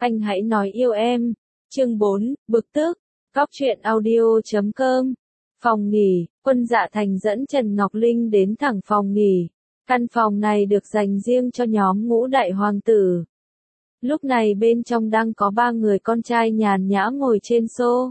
Anh hãy nói yêu em. Chương 4, bực tức. Cóc truyện audio.com. Phòng nghỉ, Quân Dạ Thành dẫn Trần Ngọc Linh đến thẳng phòng nghỉ. Căn phòng này được dành riêng cho nhóm ngũ đại hoàng tử. Lúc này bên trong đang có 3 người con trai nhàn nhã ngồi trên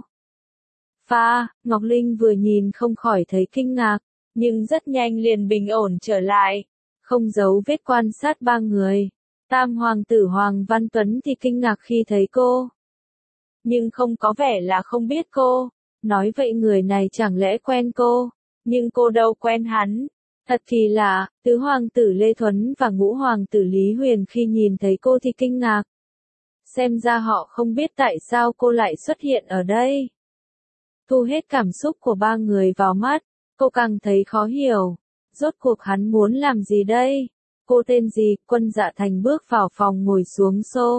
sofa. Ngọc Linh vừa nhìn không khỏi thấy kinh ngạc, nhưng rất nhanh liền bình ổn trở lại, không giấu vết quan sát 3 người. Tam hoàng tử Hoàng Văn Tuấn thì kinh ngạc khi thấy cô, nhưng không có vẻ là không biết cô. Nói vậy người này chẳng lẽ quen cô, nhưng cô đâu quen hắn. Thật kỳ lạ, tứ hoàng tử Lê Thuấn và ngũ hoàng tử Lý Huyền khi nhìn thấy cô thì kinh ngạc. Xem ra họ không biết tại sao cô lại xuất hiện ở đây. Thu hết cảm xúc của 3 người vào mắt, cô càng thấy khó hiểu. Rốt cuộc hắn muốn làm gì đây? Cô tên gì? Quân Dạ Thành bước vào phòng ngồi xuống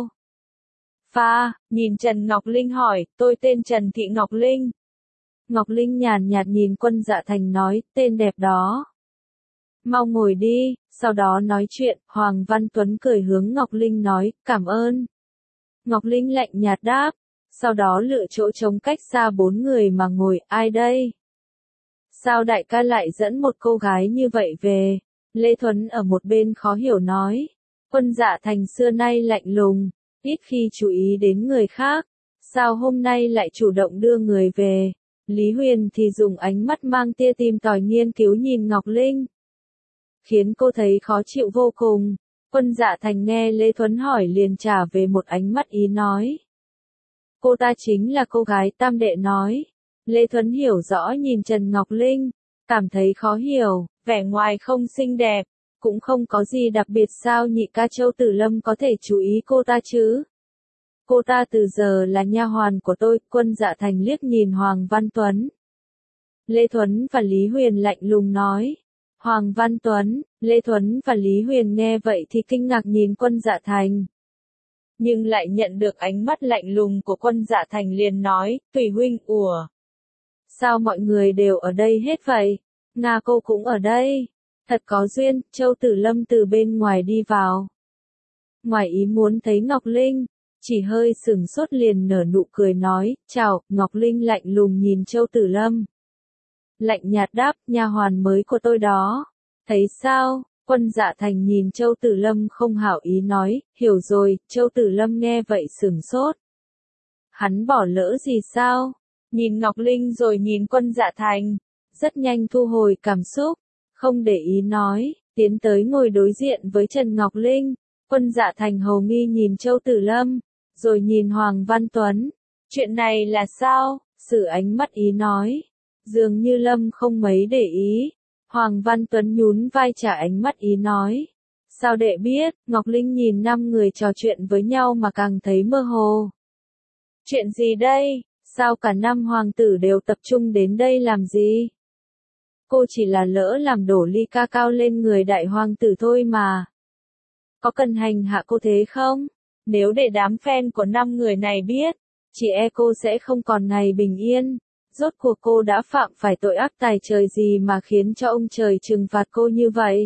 sofa, nhìn Trần Ngọc Linh hỏi, tôi tên Trần Thị Ngọc Linh. Ngọc Linh nhàn nhạt nhìn Quân Dạ Thành nói, tên đẹp đó. Mau ngồi đi, sau đó nói chuyện. Hoàng Văn Tuấn cười hướng Ngọc Linh nói, cảm ơn. Ngọc Linh lạnh nhạt đáp, sau đó lựa chỗ trống cách xa 4 người mà ngồi. Ai đây? Sao đại ca lại dẫn một cô gái như vậy về? Lê Thuấn ở một bên khó hiểu nói. Quân Dạ Thành xưa nay lạnh lùng, ít khi chú ý đến người khác. Sao hôm nay lại chủ động đưa người về? Lý Huyền thì dùng ánh mắt mang tia tìm tòi nghiên cứu nhìn Ngọc Linh, khiến cô thấy khó chịu vô cùng. Quân Dạ Thành nghe Lê Thuấn hỏi liền trả về một ánh mắt ý nói. Cô ta chính là cô gái tam đệ nói. Lê Thuấn hiểu rõ nhìn Trần Ngọc Linh, cảm thấy khó hiểu, vẻ ngoài không xinh đẹp, cũng không có gì đặc biệt, sao nhị ca Châu Tử Lâm có thể chú ý cô ta chứ? Cô ta từ giờ là nha hoàn của tôi. Quân Dạ Thành liếc nhìn Hoàng Văn Tuấn, Lê Thuấn và Lý Huyền lạnh lùng nói. Hoàng Văn Tuấn, Lê Thuấn và Lý Huyền nghe vậy thì kinh ngạc nhìn Quân Dạ Thành, nhưng lại nhận được ánh mắt lạnh lùng của Quân Dạ Thành liền nói, tùy huynh. Ủa? Sao mọi người đều ở đây hết vậy? Nga cô cũng ở đây. Thật có duyên. Châu Tử Lâm từ bên ngoài đi vào, ngoài ý muốn thấy Ngọc Linh, chỉ hơi sừng sốt liền nở nụ cười nói, chào. Ngọc Linh lạnh lùng nhìn Châu Tử Lâm, lạnh nhạt đáp, nha hoàn mới của tôi đó. Thấy sao? Quân Dạ Thành nhìn Châu Tử Lâm không hảo ý nói, hiểu rồi. Châu Tử Lâm nghe vậy sừng sốt. Hắn bỏ lỡ gì sao? Nhìn Ngọc Linh rồi nhìn Quân Dạ Thành, rất nhanh thu hồi cảm xúc, không để ý nói, tiến tới ngồi đối diện với Trần Ngọc Linh. Quân Dạ Thành hầu nghi nhìn Châu Tử Lâm, rồi nhìn Hoàng Văn Tuấn. Chuyện này là sao? Sử ánh mắt ý nói. Dường như Lâm không mấy để ý. Hoàng Văn Tuấn nhún vai trả ánh mắt ý nói. Sao đệ biết? Ngọc Linh nhìn 5 người trò chuyện với nhau mà càng thấy mơ hồ. Chuyện gì đây? Sao cả 5 hoàng tử đều tập trung đến đây làm gì? Cô chỉ là lỡ làm đổ ly ca cao lên người đại hoàng tử thôi mà. Có cần hành hạ cô thế không? Nếu để đám fan của 5 người này biết, chỉ e cô sẽ không còn ngày bình yên. Rốt cuộc cô đã phạm phải tội ác tài trời gì mà khiến cho ông trời trừng phạt cô như vậy?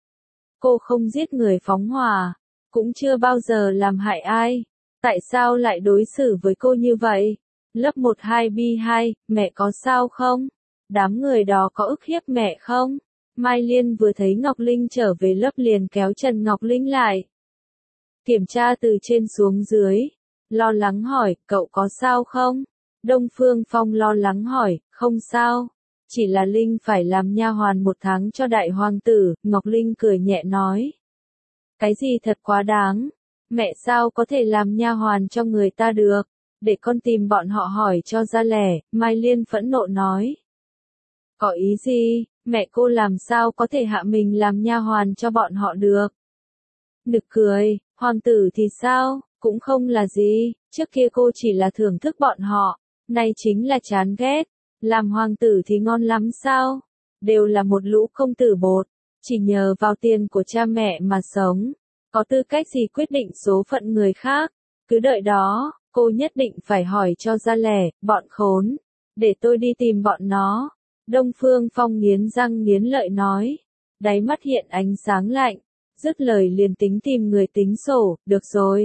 Cô không giết người phóng hỏa, cũng chưa bao giờ làm hại ai. Tại sao lại đối xử với cô như vậy? Lớp 12B2, mẹ có sao không? Đám người đó có ức hiếp mẹ không? Mai Liên vừa thấy Ngọc Linh trở về lớp liền kéo Trần Ngọc Linh lại, kiểm tra từ trên xuống dưới, lo lắng hỏi, cậu có sao không? Đông Phương Phong lo lắng hỏi, không sao, chỉ là Linh phải làm nha hoàn 1 tháng cho đại hoàng tử. Ngọc Linh cười nhẹ nói, cái gì thật quá đáng, mẹ sao có thể làm nha hoàn cho người ta được, để con tìm bọn họ hỏi cho ra lẻ. Mai Liên phẫn nộ nói, có ý gì, mẹ cô làm sao có thể hạ mình làm nha hoàn cho bọn họ được? Nực cười. Hoàng tử thì sao, cũng không là gì, trước kia cô chỉ là thưởng thức bọn họ, nay chính là chán ghét. Làm hoàng tử thì ngon lắm sao? Đều là một lũ công tử bột, chỉ nhờ vào tiền của cha mẹ mà sống, có tư cách gì quyết định số phận người khác? Cứ đợi đó, cô nhất định phải hỏi cho ra lẻ. Bọn khốn, để tôi đi tìm bọn nó. Đông Phương Phong nghiến răng nghiến lợi nói, đáy mắt hiện ánh sáng lạnh, dứt lời liền tính tìm người tính sổ. Được rồi,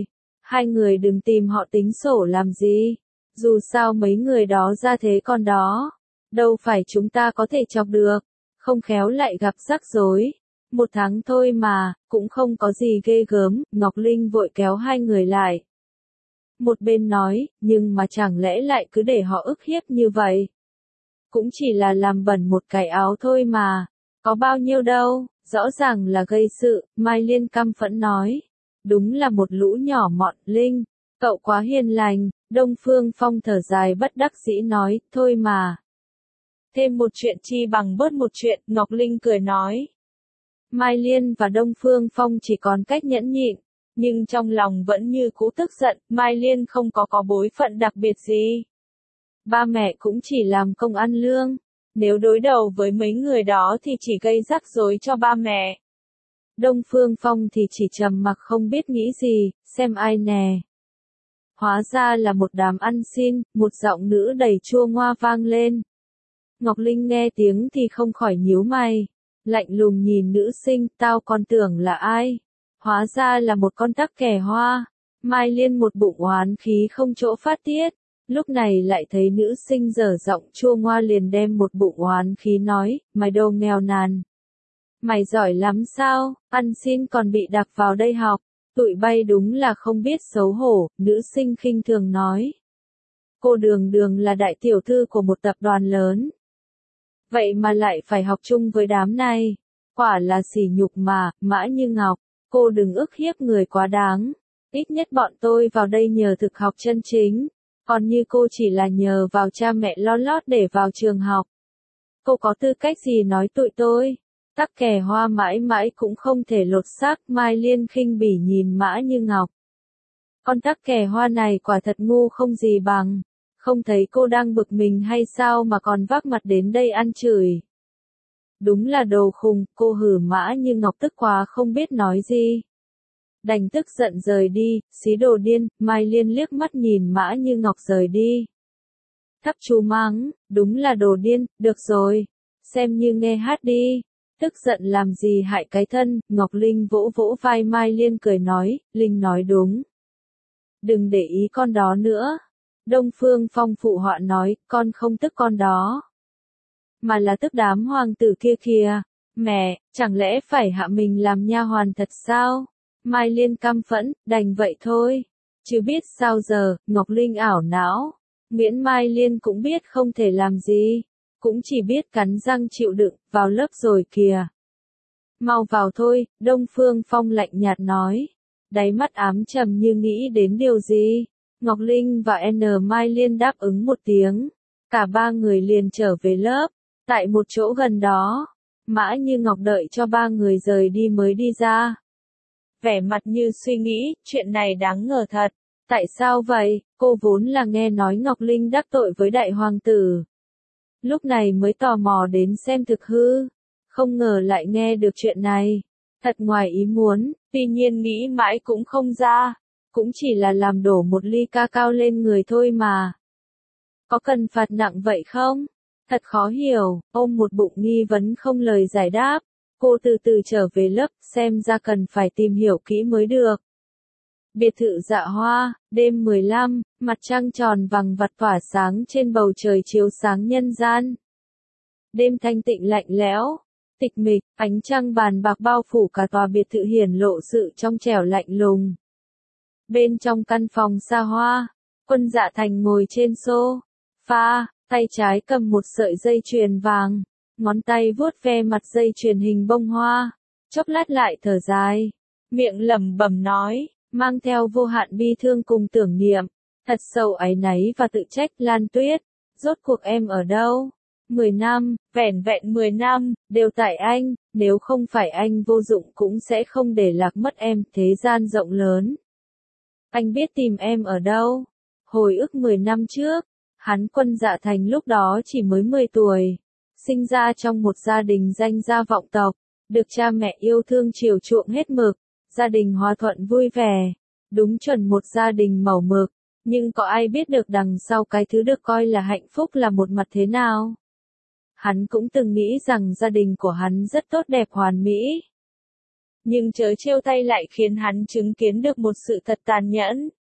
Hai người đừng tìm họ tính sổ làm gì. Dù sao mấy người đó ra thế con đó. Đâu phải chúng ta có thể chọc được. Không khéo lại gặp rắc rối. 1 tháng thôi mà, cũng không có gì ghê gớm. Ngọc Linh vội kéo hai người lại. Một bên nói, nhưng mà chẳng lẽ lại cứ để họ ức hiếp như vậy? Cũng chỉ là làm bẩn một cái áo thôi mà. Có bao nhiêu đâu, rõ ràng là gây sự, Mai Liên căm phẫn nói. Đúng là một lũ nhỏ mọn, Linh, cậu quá hiền lành, Đông Phương Phong thở dài bất đắc dĩ nói, thôi mà. Thêm một chuyện chi bằng bớt một chuyện, Ngọc Linh cười nói. Mai Liên và Đông Phương Phong chỉ còn cách nhẫn nhịn, nhưng trong lòng vẫn như cũ tức giận, Mai Liên không có bối phận đặc biệt gì. Ba mẹ cũng chỉ làm công ăn lương, nếu đối đầu với mấy người đó thì chỉ gây rắc rối cho ba mẹ. Đông Phương Phong thì chỉ trầm mặc không biết nghĩ gì, xem ai nè. Hóa ra là một đám ăn xin, một giọng nữ đầy chua ngoa vang lên. Ngọc Linh nghe tiếng thì không khỏi nhíu mày, lạnh lùng nhìn nữ sinh, tao còn tưởng là ai. Hóa ra là một con tắc kè hoa. Mai Liên một bụng oán khí không chỗ phát tiết, lúc này lại thấy nữ sinh dở giọng chua ngoa liền đem một bụng oán khí nói, mày đồ nghèo nàn. Mày giỏi lắm sao, ăn xin còn bị đặc vào đây học, tụi bay đúng là không biết xấu hổ, nữ sinh khinh thường nói. Cô Đường Đường là đại tiểu thư của một tập đoàn lớn. Vậy mà lại phải học chung với đám này, quả là sỉ nhục mà, Mã Như Ngọc, cô đừng ức hiếp người quá đáng. Ít nhất bọn tôi vào đây nhờ thực học chân chính, còn như cô chỉ là nhờ vào cha mẹ lo lót để vào trường học. Cô có tư cách gì nói tụi tôi? Tắc kè hoa mãi mãi cũng không thể lột xác, Mai Liên khinh bỉ nhìn Mã Như Ngọc. Con tắc kè hoa này quả thật ngu không gì bằng, không thấy cô đang bực mình hay sao mà còn vác mặt đến đây ăn chửi. Đúng là đồ khùng, cô hử Mã Như Ngọc tức quá không biết nói gì. Đành tức giận rời đi, xí đồ điên, Mai Liên liếc mắt nhìn Mã Như Ngọc rời đi. Thắp chú mắng, đúng là đồ điên, được rồi, xem như nghe hát đi. Tức giận làm gì hại cái thân, Ngọc Linh vỗ vỗ vai Mai Liên cười nói, Linh nói đúng. Đừng để ý con đó nữa. Đông Phương Phong phụ họa nói, con không tức con đó. Mà là tức đám hoàng tử kia kìa. Mẹ, chẳng lẽ phải hạ mình làm nha hoàn thật sao? Mai Liên căm phẫn, đành vậy thôi. Chứ biết sao giờ, Ngọc Linh ảo não. Miễn Mai Liên cũng biết không thể làm gì. Cũng chỉ biết cắn răng chịu đựng, vào lớp rồi kìa. Mau vào thôi, Đông Phương Phong lạnh nhạt nói. Đáy mắt ám trầm như nghĩ đến điều gì. Ngọc Linh và Mai Liên đáp ứng một tiếng. Cả ba người liền trở về lớp. Tại một chỗ gần đó, Mã Như Ngọc đợi cho ba người rời đi mới đi ra. Vẻ mặt như suy nghĩ, chuyện này đáng ngờ thật. Tại sao vậy? Cô vốn là nghe nói Ngọc Linh đắc tội với đại hoàng tử. Lúc này mới tò mò đến xem thực hư. Không ngờ lại nghe được chuyện này. Thật ngoài ý muốn, tuy nhiên nghĩ mãi cũng không ra. Cũng chỉ là làm đổ một ly ca cao lên người thôi mà. Có cần phạt nặng vậy không? Thật khó hiểu, ôm một bụng nghi vấn không lời giải đáp. Cô từ từ trở về lớp, xem ra cần phải tìm hiểu kỹ mới được. Biệt thự Dạ Hoa, đêm 15, mặt trăng tròn vằng vặc tỏa sáng trên bầu trời chiếu sáng nhân gian. Đêm thanh tịnh lạnh lẽo, tịch mịch, ánh trăng bàn bạc bao phủ cả tòa biệt thự hiển lộ sự trong trẻo lạnh lùng. Bên trong căn phòng xa hoa, Quân Dạ Thành ngồi trên sofa, tay trái cầm một sợi dây chuyền vàng, ngón tay vuốt ve mặt dây chuyền hình bông hoa, chốc lát lại thở dài, miệng lẩm bẩm nói, mang theo vô hạn bi thương cùng tưởng niệm, thật sâu áy náy và tự trách. Lan Tuyết, rốt cuộc em ở đâu? 10 năm, vẻn vẹn 10 năm, đều tại anh, nếu không phải anh vô dụng cũng sẽ không để lạc mất em, thế gian rộng lớn. Anh biết tìm em ở đâu? Hồi ức 10 năm trước, hắn Quân Dạ Thành lúc đó chỉ mới 10 tuổi, sinh ra trong một gia đình danh gia vọng tộc, được cha mẹ yêu thương chiều chuộng hết mực, gia đình hòa thuận vui vẻ, đúng chuẩn một gia đình màu mực, nhưng có ai biết được đằng sau cái thứ được coi là hạnh phúc là một mặt thế nào? Hắn cũng từng nghĩ rằng gia đình của hắn rất tốt đẹp hoàn mỹ. Nhưng chớ trêu tay lại khiến hắn chứng kiến được một sự thật tàn nhẫn.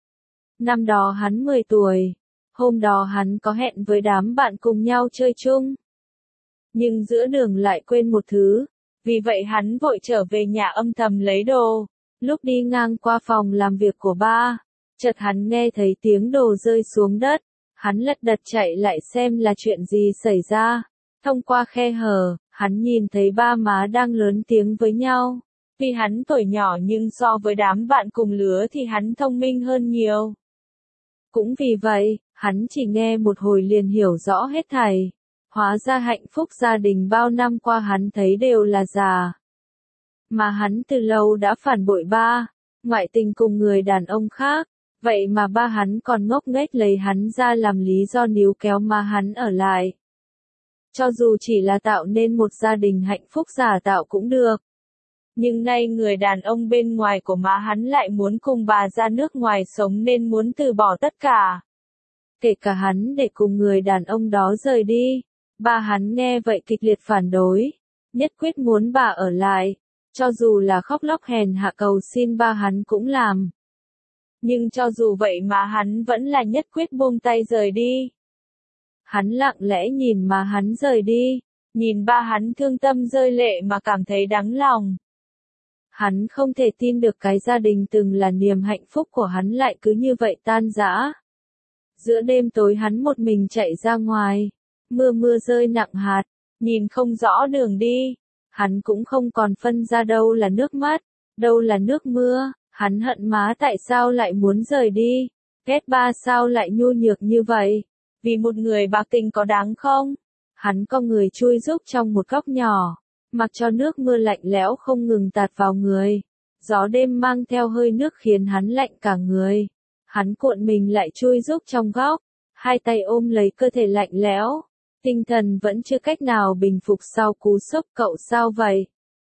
Năm đó hắn 10 tuổi. Hôm đó hắn có hẹn với đám bạn cùng nhau chơi chung. Nhưng giữa đường lại quên một thứ. Vì vậy hắn vội trở về nhà âm thầm lấy đồ. Lúc đi ngang qua phòng làm việc của ba, chợt hắn nghe thấy tiếng đồ rơi xuống đất. Hắn lật đật chạy lại xem là chuyện gì xảy ra. Thông qua khe hở, hắn nhìn thấy ba má đang lớn tiếng với nhau. Vì hắn tuổi nhỏ nhưng so với đám bạn cùng lứa thì hắn thông minh hơn nhiều. Cũng vì vậy, hắn chỉ nghe một hồi liền hiểu rõ hết thảy. Hóa ra hạnh phúc gia đình bao năm qua hắn thấy đều là giả. Mà hắn từ lâu đã phản bội ba, ngoại tình cùng người đàn ông khác. Vậy mà ba hắn còn ngốc nghếch lấy hắn ra làm lý do níu kéo mà hắn ở lại. Cho dù chỉ là tạo nên một gia đình hạnh phúc giả tạo cũng được. Nhưng nay người đàn ông bên ngoài của má hắn lại muốn cùng bà ra nước ngoài sống nên muốn từ bỏ tất cả. Kể cả hắn để cùng người đàn ông đó rời đi. Ba hắn nghe vậy kịch liệt phản đối. Nhất quyết muốn bà ở lại. Cho dù là khóc lóc hèn hạ cầu xin ba hắn cũng làm. Nhưng cho dù vậy mà hắn vẫn là nhất quyết buông tay rời đi. Hắn lặng lẽ nhìn má hắn rời đi. Nhìn ba hắn thương tâm rơi lệ mà cảm thấy đắng lòng. Hắn không thể tin được cái gia đình từng là niềm hạnh phúc của hắn lại cứ như vậy tan rã. Giữa đêm tối hắn một mình chạy ra ngoài. Mưa rơi nặng hạt. Nhìn không rõ đường đi. Hắn cũng không còn phân ra đâu là nước mắt, đâu là nước mưa. Hắn hận má tại sao lại muốn rời đi. Ghét ba sao lại nhu nhược như vậy. Vì một người bạc tình có đáng không? Hắn có người chui rúc trong một góc nhỏ. Mặc cho nước mưa lạnh lẽo không ngừng tạt vào người. Gió đêm mang theo hơi nước khiến hắn lạnh cả người. Hắn cuộn mình lại chui rúc trong góc. Hai tay ôm lấy cơ thể lạnh lẽo. Tinh thần vẫn chưa cách nào bình phục sau cú sốc. Cậu sao vậy?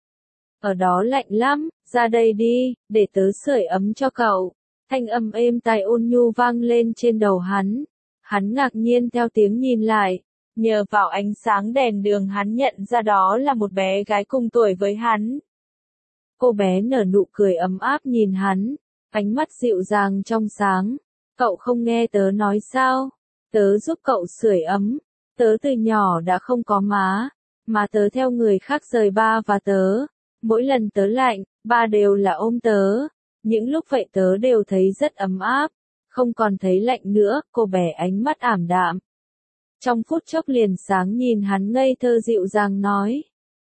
Ở đó lạnh lắm, ra đây đi, để tớ sưởi ấm cho cậu. Thanh âm êm tai ôn nhu vang lên trên đầu hắn. Hắn ngạc nhiên theo tiếng nhìn lại. Nhờ vào ánh sáng đèn đường hắn nhận ra đó là một bé gái cùng tuổi với hắn. Cô bé nở nụ cười ấm áp nhìn hắn, ánh mắt dịu dàng trong sáng. Cậu không nghe tớ nói sao? Tớ giúp cậu sưởi ấm. Tớ từ nhỏ đã không có má, mà tớ theo người khác rời ba và tớ. Mỗi lần tớ lạnh, ba đều là ôm tớ. Những lúc vậy tớ đều thấy rất ấm áp. Không còn thấy lạnh nữa, cô bé ánh mắt ảm đạm. Trong phút chốc liền sáng nhìn hắn ngây thơ dịu dàng nói.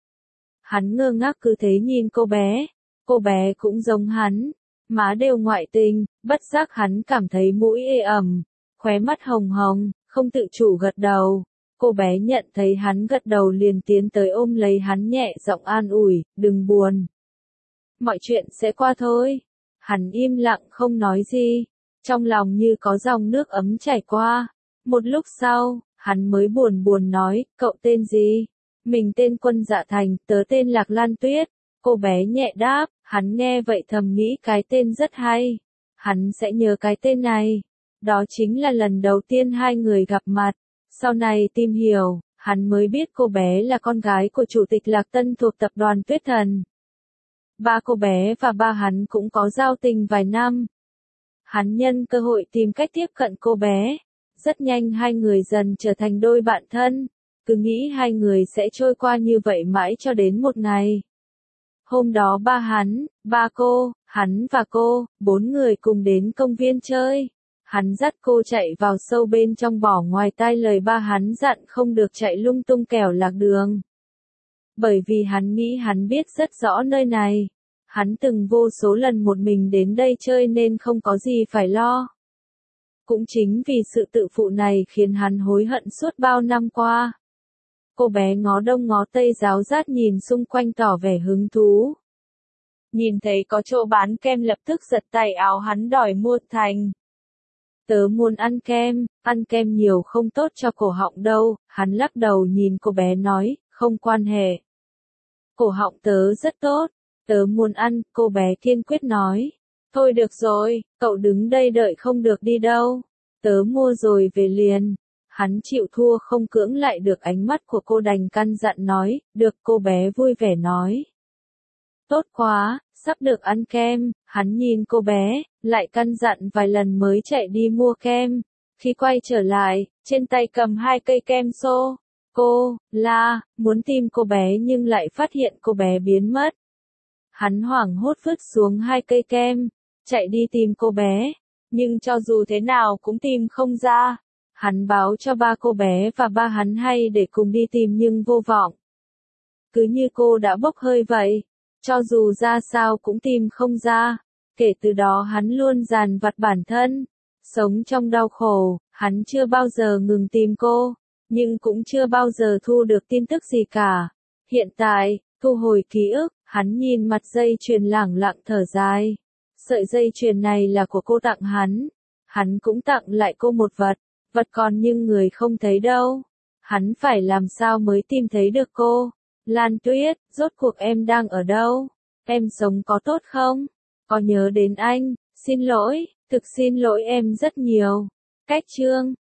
Hắn ngơ ngác cứ thế nhìn cô bé cũng giống hắn, má đều ngoại tình, bất giác hắn cảm thấy mũi ê ẩm, khóe mắt hồng hồng, không tự chủ gật đầu. Cô bé nhận thấy hắn gật đầu liền tiến tới ôm lấy hắn nhẹ giọng an ủi, đừng buồn. Mọi chuyện sẽ qua thôi. Hắn im lặng không nói gì, trong lòng như có dòng nước ấm chảy qua. Một lúc sau, hắn mới buồn nói, cậu tên gì? Mình tên Quân Dạ Thành, tớ tên Lạc Lan Tuyết. Cô bé nhẹ đáp, hắn nghe vậy thầm nghĩ cái tên rất hay. Hắn sẽ nhớ cái tên này. Đó chính là lần đầu tiên hai người gặp mặt. Sau này tìm hiểu, hắn mới biết cô bé là con gái của Chủ tịch Lạc Tân thuộc tập đoàn Tuyết Thần. Ba cô bé và ba hắn cũng có giao tình vài năm. Hắn nhân cơ hội tìm cách tiếp cận cô bé. Rất nhanh hai người dần trở thành đôi bạn thân. Cứ nghĩ hai người sẽ trôi qua như vậy mãi cho đến một ngày. Hôm đó ba hắn, ba cô, hắn và cô, 4 người cùng đến công viên chơi. Hắn dắt cô chạy vào sâu bên trong bỏ ngoài tai lời ba hắn dặn không được chạy lung tung kẻo lạc đường. Bởi vì hắn nghĩ hắn biết rất rõ nơi này. Hắn từng vô số lần một mình đến đây chơi nên không có gì phải lo. Cũng chính vì sự tự phụ này khiến hắn hối hận suốt bao năm qua. Cô bé ngó đông ngó tây ráo rát nhìn xung quanh tỏ vẻ hứng thú. Nhìn thấy có chỗ bán kem lập tức giật tay áo hắn đòi mua thành. Tớ muốn ăn kem nhiều không tốt cho cổ họng đâu, hắn lắc đầu nhìn cô bé nói, không quan hệ. Cổ họng tớ rất tốt, tớ muốn ăn, cô bé kiên quyết nói. Thôi được rồi, cậu đứng đây đợi không được đi đâu, tớ mua rồi về liền. Hắn chịu thua không cưỡng lại được ánh mắt của cô đành căn dặn nói, được cô bé vui vẻ nói. Tốt quá, sắp được ăn kem, hắn nhìn cô bé, lại căn dặn vài lần mới chạy đi mua kem. Khi quay trở lại, trên tay cầm 2 cây kem sô. Cô, la, muốn tìm cô bé nhưng lại phát hiện cô bé biến mất. Hắn hoảng hốt vứt xuống 2 cây kem, chạy đi tìm cô bé, nhưng cho dù thế nào cũng tìm không ra. Hắn báo cho ba cô bé và ba hắn hay để cùng đi tìm nhưng vô vọng. Cứ như cô đã bốc hơi vậy, cho dù ra sao cũng tìm không ra. Kể từ đó hắn luôn dằn vặt bản thân, sống trong đau khổ, hắn chưa bao giờ ngừng tìm cô, nhưng cũng chưa bao giờ thu được tin tức gì cả. Hiện tại, thu hồi ký ức, hắn nhìn mặt dây chuyền lẳng lặng thở dài. Sợi dây chuyền này là của cô tặng hắn cũng tặng lại cô một vật còn nhưng người không thấy đâu. Hắn phải làm sao mới tìm thấy được cô? Lan Tuyết, rốt cuộc em đang ở đâu? Em sống có tốt không? Có nhớ đến anh? Xin lỗi, thực xin lỗi em rất nhiều. Cách chương